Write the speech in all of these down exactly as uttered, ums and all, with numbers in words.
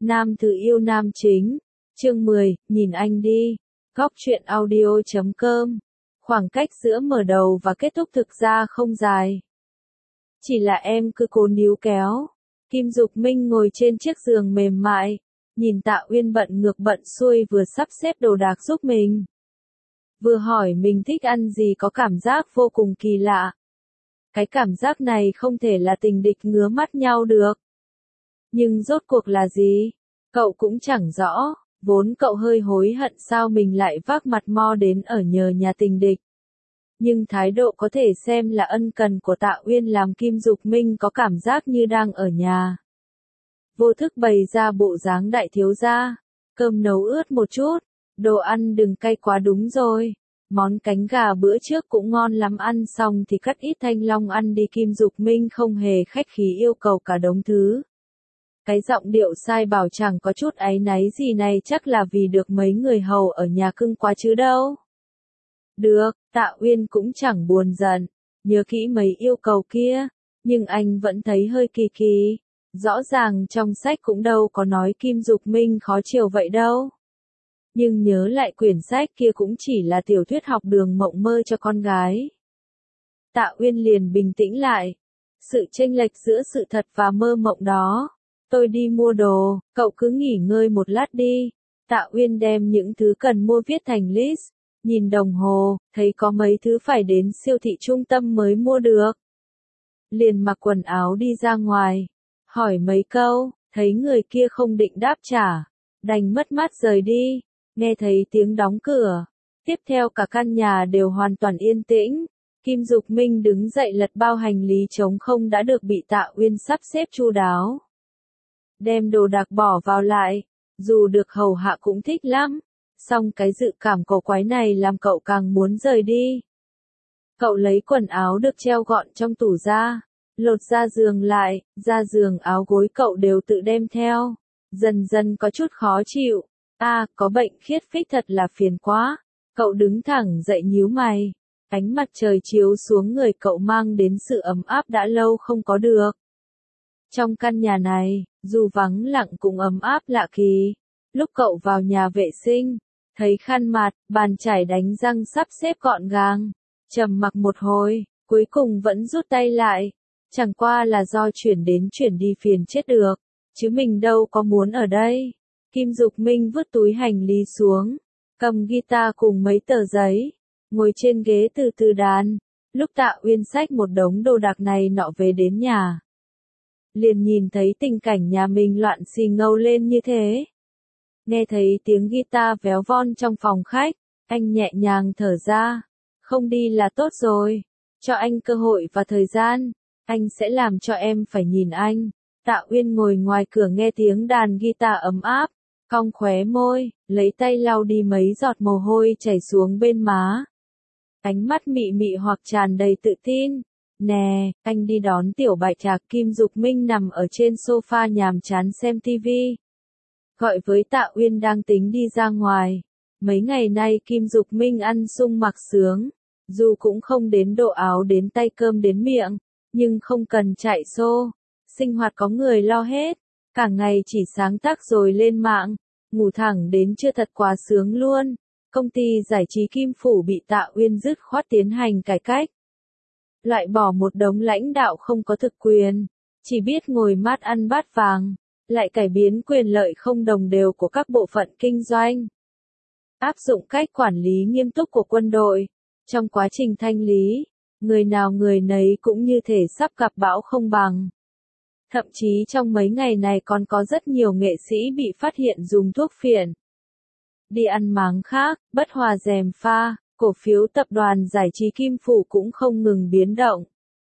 Nam Tử yêu nam chính. Chương mười, nhìn anh đi. Góc truyện audio chấm com. Khoảng cách giữa mở đầu và kết thúc thực ra không dài. Chỉ là em cứ cố níu kéo. Kim Dục Minh ngồi trên chiếc giường mềm mại, nhìn Tạ Uyên bận ngược bận xuôi vừa sắp xếp đồ đạc giúp mình, vừa hỏi mình thích ăn gì, có cảm giác vô cùng kỳ lạ. Cái cảm giác này không thể là tình địch ngứa mắt nhau được. Nhưng rốt cuộc là gì? Cậu cũng chẳng rõ, vốn cậu hơi hối hận sao mình lại vác mặt mo đến ở nhờ nhà tình địch. Nhưng thái độ có thể xem là ân cần của Tạ Uyên làm Kim Dục Minh có cảm giác như đang ở nhà. Vô thức bày ra bộ dáng đại thiếu gia, cơm nấu ướt một chút, đồ ăn đừng cay quá đúng rồi. Món cánh gà bữa trước cũng ngon lắm, ăn xong thì cắt ít thanh long ăn đi. Kim Dục Minh không hề khách khí yêu cầu cả đống thứ. Cái giọng điệu sai bảo chẳng có chút áy náy gì này chắc là vì được mấy người hầu ở nhà cưng quá chứ đâu. Được, Tạ Uyên cũng chẳng buồn giận, nhớ kỹ mấy yêu cầu kia, nhưng anh vẫn thấy hơi kỳ kỳ. Rõ ràng trong sách cũng đâu có nói Kim Dục Minh khó chiều vậy đâu. Nhưng nhớ lại quyển sách kia cũng chỉ là tiểu thuyết học đường mộng mơ cho con gái. Tạ Uyên liền bình tĩnh lại. Sự chênh lệch giữa sự thật và mơ mộng đó. Tôi đi mua đồ, cậu cứ nghỉ ngơi một lát đi. Tạ Uyên đem những thứ cần mua viết thành list. Nhìn đồng hồ, thấy có mấy thứ phải đến siêu thị trung tâm mới mua được. Liền mặc quần áo đi ra ngoài. Hỏi mấy câu, thấy người kia không định đáp trả. Đành mất mát rời đi. Nghe thấy tiếng đóng cửa. Tiếp theo cả căn nhà đều hoàn toàn yên tĩnh. Kim Dục Minh đứng dậy lật bao hành lý trống không đã được bị Tạ Uyên sắp xếp chu đáo. Đem đồ đạc bỏ vào lại. Dù được hầu hạ cũng thích lắm. Song cái dự cảm cổ quái này làm cậu càng muốn rời đi. Cậu lấy quần áo được treo gọn trong tủ ra. Lột ra giường lại, ra giường áo gối cậu đều tự đem theo. Dần dần có chút khó chịu. À, có bệnh khiết phích thật là phiền quá. Cậu đứng thẳng dậy nhíu mày. Ánh mặt trời chiếu xuống người cậu mang đến sự ấm áp đã lâu không có được. Trong căn nhà này, dù vắng lặng cũng ấm áp lạ kỳ. Lúc cậu vào nhà vệ sinh, thấy khăn mặt, bàn chải đánh răng sắp xếp gọn gàng. Trầm mặc một hồi, cuối cùng vẫn rút tay lại. Chẳng qua là do chuyển đến chuyển đi phiền chết được. Chứ mình đâu có muốn ở đây. Kim Dục Minh vứt túi hành lý xuống. Cầm guitar cùng mấy tờ giấy. Ngồi trên ghế từ từ đàn. Lúc Tạ Uyên xách một đống đồ đạc này nọ về đến nhà. Liền nhìn thấy tình cảnh nhà mình loạn xì ngâu lên như thế. Nghe thấy tiếng guitar véo von trong phòng khách. Anh nhẹ nhàng thở ra. Không đi là tốt rồi. Cho anh cơ hội và thời gian. Anh sẽ làm cho em phải nhìn anh. Tạ Uyên ngồi ngoài cửa nghe tiếng đàn guitar ấm áp. Cong khóe môi, lấy tay lau đi mấy giọt mồ hôi chảy xuống bên má. Ánh mắt mị mị hoặc tràn đầy tự tin. Nè, anh đi đón tiểu bạch trạc. Kim Dục Minh nằm ở trên sofa nhàm chán xem tivi. Gọi với Tạ Uyên đang tính đi ra ngoài. Mấy ngày nay Kim Dục Minh ăn sung mặc sướng. Dù cũng không đến độ áo đến tay cơm đến miệng. Nhưng không cần chạy xô. Sinh hoạt có người lo hết. Cả ngày chỉ sáng tác rồi lên mạng. Ngủ thẳng đến trưa thật quá sướng luôn. Công ty giải trí Kim Phủ bị Tạ Uyên dứt khoát tiến hành cải cách. Loại bỏ một đống lãnh đạo không có thực quyền. Chỉ biết ngồi mát ăn bát vàng. Lại cải biến quyền lợi không đồng đều của các bộ phận kinh doanh. Áp dụng cách quản lý nghiêm túc của quân đội. Trong quá trình thanh lý, người nào người nấy cũng như thể sắp gặp bão không bằng. Thậm chí trong mấy ngày này còn có rất nhiều nghệ sĩ bị phát hiện dùng thuốc phiện. Đi ăn máng khác, bất hòa gièm pha, cổ phiếu tập đoàn giải trí Kim Phủ cũng không ngừng biến động.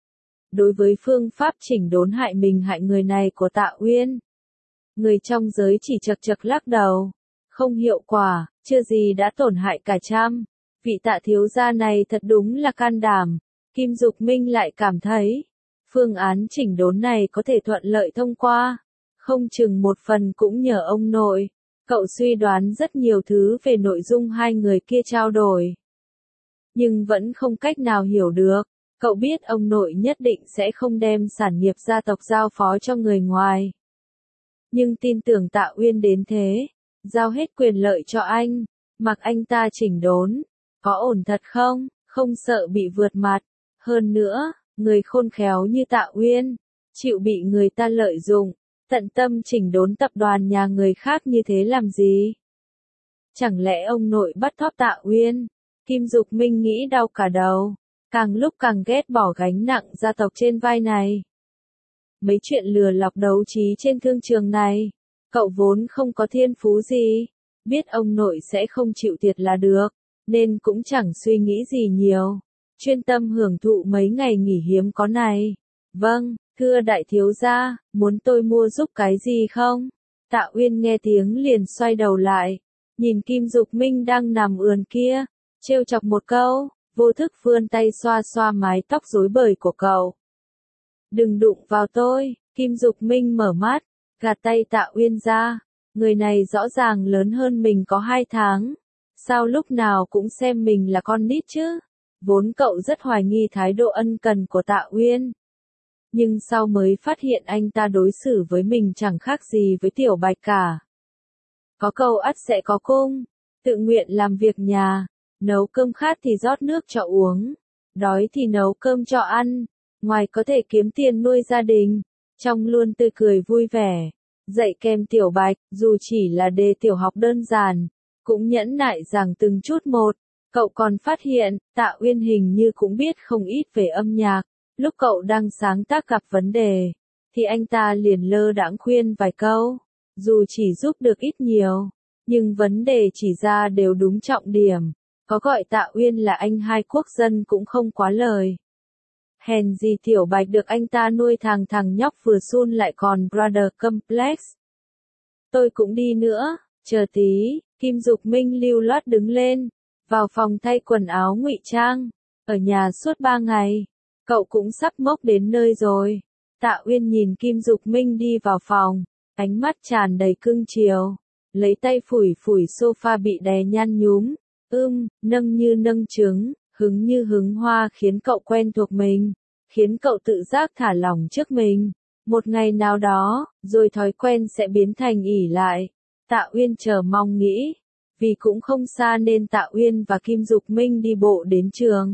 Đối với phương pháp chỉnh đốn hại mình hại người này của Tạ Uyên, người trong giới chỉ chật chật lắc đầu. Không hiệu quả, chưa gì đã tổn hại cả trăm. Vị Tạ thiếu gia này thật đúng là can đảm. Kim Dục Minh lại cảm thấy, phương án chỉnh đốn này có thể thuận lợi thông qua. Không chừng một phần cũng nhờ ông nội. Cậu suy đoán rất nhiều thứ về nội dung hai người kia trao đổi. Nhưng vẫn không cách nào hiểu được. Cậu biết ông nội nhất định sẽ không đem sản nghiệp gia tộc giao phó cho người ngoài. Nhưng tin tưởng Tạ Uyên đến thế, giao hết quyền lợi cho anh, mặc anh ta chỉnh đốn, có ổn thật không, không sợ bị vượt mặt. Hơn nữa, người khôn khéo như Tạ Uyên, chịu bị người ta lợi dụng, tận tâm chỉnh đốn tập đoàn nhà người khác như thế làm gì? Chẳng lẽ ông nội bắt thóp Tạ Uyên? Kim Dục Minh nghĩ đau cả đầu, càng lúc càng ghét bỏ gánh nặng gia tộc trên vai này. Mấy chuyện lừa lọc đấu trí trên thương trường này, cậu vốn không có thiên phú gì, biết ông nội sẽ không chịu thiệt là được, nên cũng chẳng suy nghĩ gì nhiều, chuyên tâm hưởng thụ mấy ngày nghỉ hiếm có này. Vâng, thưa đại thiếu gia, muốn tôi mua giúp cái gì không? Tạ Uyên nghe tiếng liền xoay đầu lại, nhìn Kim Dục Minh đang nằm ườn kia, trêu chọc một câu, vô thức vươn tay xoa xoa mái tóc rối bời của cậu. Đừng đụng vào tôi, Kim Dục Minh mở mắt, gạt tay Tạ Uyên ra, người này rõ ràng lớn hơn mình có hai tháng, sao lúc nào cũng xem mình là con nít chứ? Vốn cậu rất hoài nghi thái độ ân cần của Tạ Uyên. Nhưng sau mới phát hiện anh ta đối xử với mình chẳng khác gì với Tiểu Bạch cả. Có câu ắt sẽ có cung, tự nguyện làm việc nhà, nấu cơm khát thì rót nước cho uống, đói thì nấu cơm cho ăn, ngoài có thể kiếm tiền nuôi gia đình, trong luôn tươi cười vui vẻ, dạy kèm Tiểu Bạch, dù chỉ là đề tiểu học đơn giản, cũng nhẫn nại giảng từng chút một. Cậu còn phát hiện, Tạ Uyên hình như cũng biết không ít về âm nhạc, lúc cậu đang sáng tác gặp vấn đề, thì anh ta liền lơ đãng khuyên vài câu, dù chỉ giúp được ít nhiều, nhưng vấn đề chỉ ra đều đúng trọng điểm, có gọi Tạ Uyên là anh hai quốc dân cũng không quá lời. Hèn gì Tiểu Bạch được anh ta nuôi thằng thằng nhóc vừa sun lại còn brother complex. Tôi cũng đi nữa, chờ tí, Kim Dục Minh lưu loát đứng lên, vào phòng thay quần áo ngụy trang, ở nhà suốt ba ngày, cậu cũng sắp mốc đến nơi rồi. Tạ Uyên nhìn Kim Dục Minh đi vào phòng, ánh mắt tràn đầy cưng chiều, lấy tay phủi phủi sofa bị đè nhăn nhúm, ưm, nâng như nâng trứng, hứng như hứng hoa khiến cậu quen thuộc mình, khiến cậu tự giác thả lỏng trước mình. Một ngày nào đó, rồi thói quen sẽ biến thành ỷ lại. Tạ Uyên chờ mong nghĩ, vì cũng không xa nên Tạ Uyên và Kim Dục Minh đi bộ đến trường.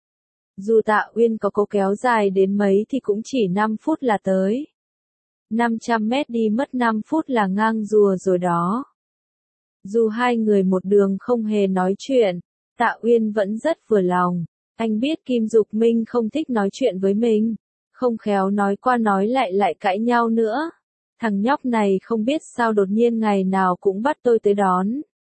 Dù Tạ Uyên có cố kéo dài đến mấy thì cũng chỉ năm phút là tới. năm trăm mét đi mất năm phút là ngang rùa rồi đó. Dù hai người một đường không hề nói chuyện, Tạ Uyên vẫn rất vừa lòng. Anh biết Kim Dục Minh không thích nói chuyện với mình, không khéo nói qua nói lại lại cãi nhau nữa. Thằng nhóc này không biết sao đột nhiên ngày nào cũng bắt tôi tới đón.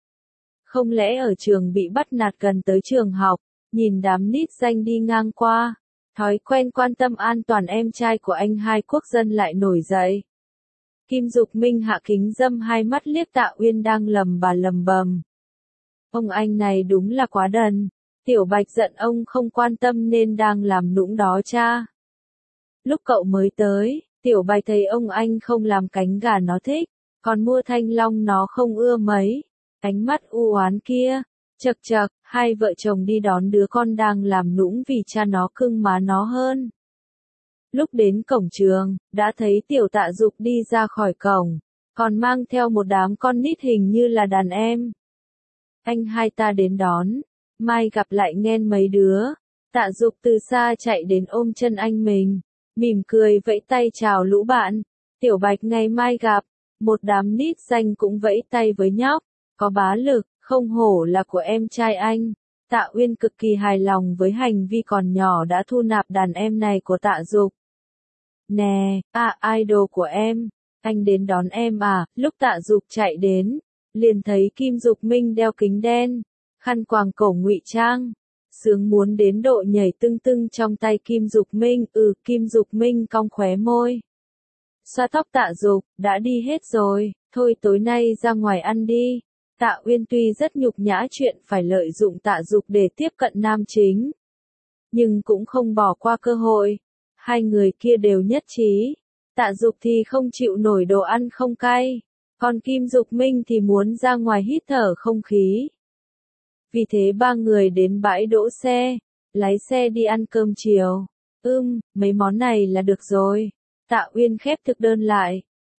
Không lẽ ở trường bị bắt nạt gần tới trường học, nhìn đám nít danh đi ngang qua, thói quen quan tâm an toàn em trai của anh hai quốc dân lại nổi dậy. Kim Dục Minh hạ kính dâm hai mắt liếc Tạ Uyên đang lầm bà lầm bầm. Ông anh này đúng là quá đần, Tiểu Bạch giận ông không quan tâm nên đang làm nũng đó cha. Lúc cậu mới tới, Tiểu Bạch thấy ông anh không làm cánh gà nó thích, còn mua thanh long nó không ưa mấy. Ánh mắt u oán kia, chật chật, hai vợ chồng đi đón đứa con đang làm nũng vì cha nó cưng má nó hơn. Lúc đến cổng trường, đã thấy Tiểu Tạ Dục đi ra khỏi cổng, còn mang theo một đám con nít hình như là đàn em. Anh hai ta đến đón, mai gặp lại nghen mấy đứa. Tạ Dục từ xa chạy đến ôm chân anh mình, mỉm cười vẫy tay chào lũ bạn. Tiểu Bạch ngày mai gặp, một đám nít danh cũng vẫy tay với nhóc, có bá lực, không hổ là của em trai anh. Tạ Uyên cực kỳ hài lòng với hành vi còn nhỏ đã thu nạp đàn em này của Tạ Dục. Nè, à idol của em, anh đến đón em à? Lúc Tạ Dục chạy đến, liền thấy Kim Dục Minh đeo kính đen, khăn quàng cổ ngụy trang, sướng muốn đến độ nhảy tưng tưng trong tay Kim Dục Minh. Ừ, Kim Dục Minh cong khóe môi, xoa tóc Tạ Dục, đã đi hết rồi, thôi tối nay ra ngoài ăn đi. Tạ Uyên tuy rất nhục nhã chuyện phải lợi dụng Tạ Dục để tiếp cận nam chính, nhưng cũng không bỏ qua cơ hội. Hai người kia đều nhất trí, Tạ Dục thì không chịu nổi đồ ăn không cay, còn Kim Dục Minh thì muốn ra ngoài hít thở không khí. Vì thế ba người đến bãi đỗ xe, lái xe đi ăn cơm chiều. Ưm, mấy món này là được rồi. Tạ Uyên khép thực đơn lại,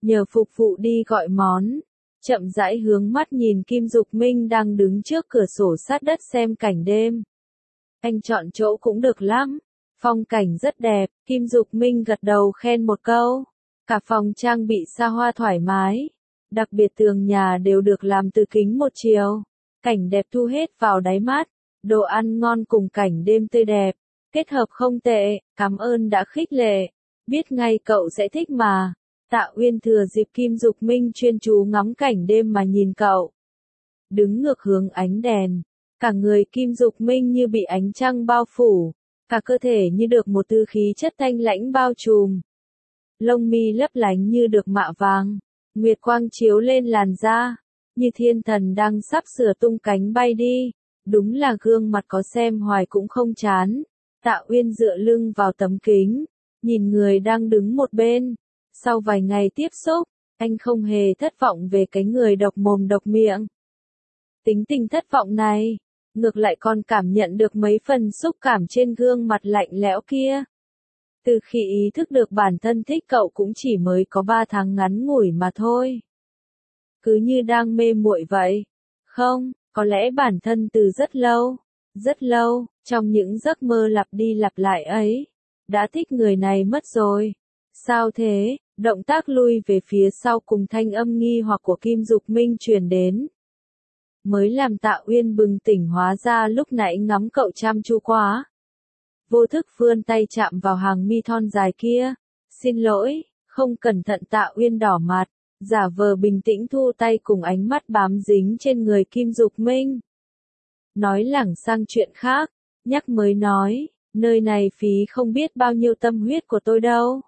nhờ phục vụ đi gọi món. Chậm rãi hướng mắt nhìn Kim Dục Minh đang đứng trước cửa sổ sát đất xem cảnh đêm. Anh chọn chỗ cũng được lắm. Phong cảnh rất đẹp, Kim Dục Minh gật đầu khen một câu. Cả phòng trang bị xa hoa thoải mái. Đặc biệt tường nhà đều được làm từ kính một chiều. Cảnh đẹp thu hết vào đáy mắt. Đồ ăn ngon cùng cảnh đêm tươi đẹp. Kết hợp không tệ, cảm ơn đã khích lệ. Biết ngay cậu sẽ thích mà. Tạ Uyên thừa dịp Kim Dục Minh chuyên chú ngắm cảnh đêm mà nhìn cậu. Đứng ngược hướng ánh đèn. Cả người Kim Dục Minh như bị ánh trăng bao phủ. Cả cơ thể như được một tư khí chất thanh lãnh bao trùm. Lông mi lấp lánh như được mạ vàng. Nguyệt quang chiếu lên làn da. Như thiên thần đang sắp sửa tung cánh bay đi. Đúng là gương mặt có xem hoài cũng không chán. Tạ Uyên dựa lưng vào tấm kính. Nhìn người đang đứng một bên. Sau vài ngày tiếp xúc, anh không hề thất vọng về cái người độc mồm độc miệng. Tính tình thất vọng này, ngược lại còn cảm nhận được mấy phần xúc cảm trên gương mặt lạnh lẽo kia. Từ khi ý thức được bản thân thích cậu cũng chỉ mới có ba tháng ngắn ngủi mà thôi. Cứ như đang mê muội vậy. Không, có lẽ bản thân từ rất lâu, rất lâu, trong những giấc mơ lặp đi lặp lại ấy, đã thích người này mất rồi. Sao thế? Động tác lui về phía sau cùng thanh âm nghi hoặc của Kim Dục Minh truyền đến. Mới làm Tạ Uyên bừng tỉnh hóa ra lúc nãy ngắm cậu chăm chú quá. Vô thức vươn tay chạm vào hàng mi thon dài kia. Xin lỗi, không cẩn thận. Tạ Uyên đỏ mặt, giả vờ bình tĩnh thu tay cùng ánh mắt bám dính trên người Kim Dục Minh. Nói lảng sang chuyện khác, nhắc mới nói, nơi này phí không biết bao nhiêu tâm huyết của tôi đâu.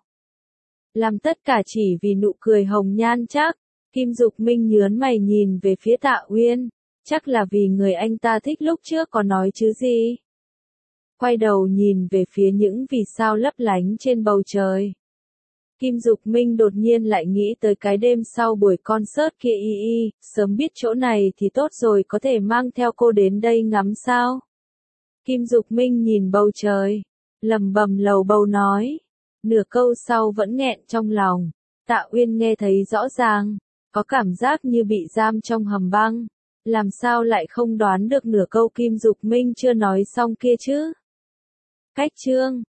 Làm tất cả chỉ vì nụ cười hồng nhan chắc. Kim Dục Minh nhớn mày nhìn về phía Tạ Uyên. Chắc là vì người anh ta thích lúc trước có nói chứ gì. Quay đầu nhìn về phía những vì sao lấp lánh trên bầu trời. Kim Dục Minh đột nhiên lại nghĩ tới cái đêm sau buổi concert kia. Y y, sớm biết chỗ này thì tốt rồi, có thể mang theo cô đến đây ngắm sao. Kim Dục Minh nhìn bầu trời, lẩm bẩm lầu bầu nói. Nửa câu sau vẫn nghẹn trong lòng. Tạ Uyên nghe thấy rõ ràng, có cảm giác như bị giam trong hầm băng. Làm sao lại không đoán được nửa câu Kim Dục Minh chưa nói xong kia chứ? Cách chương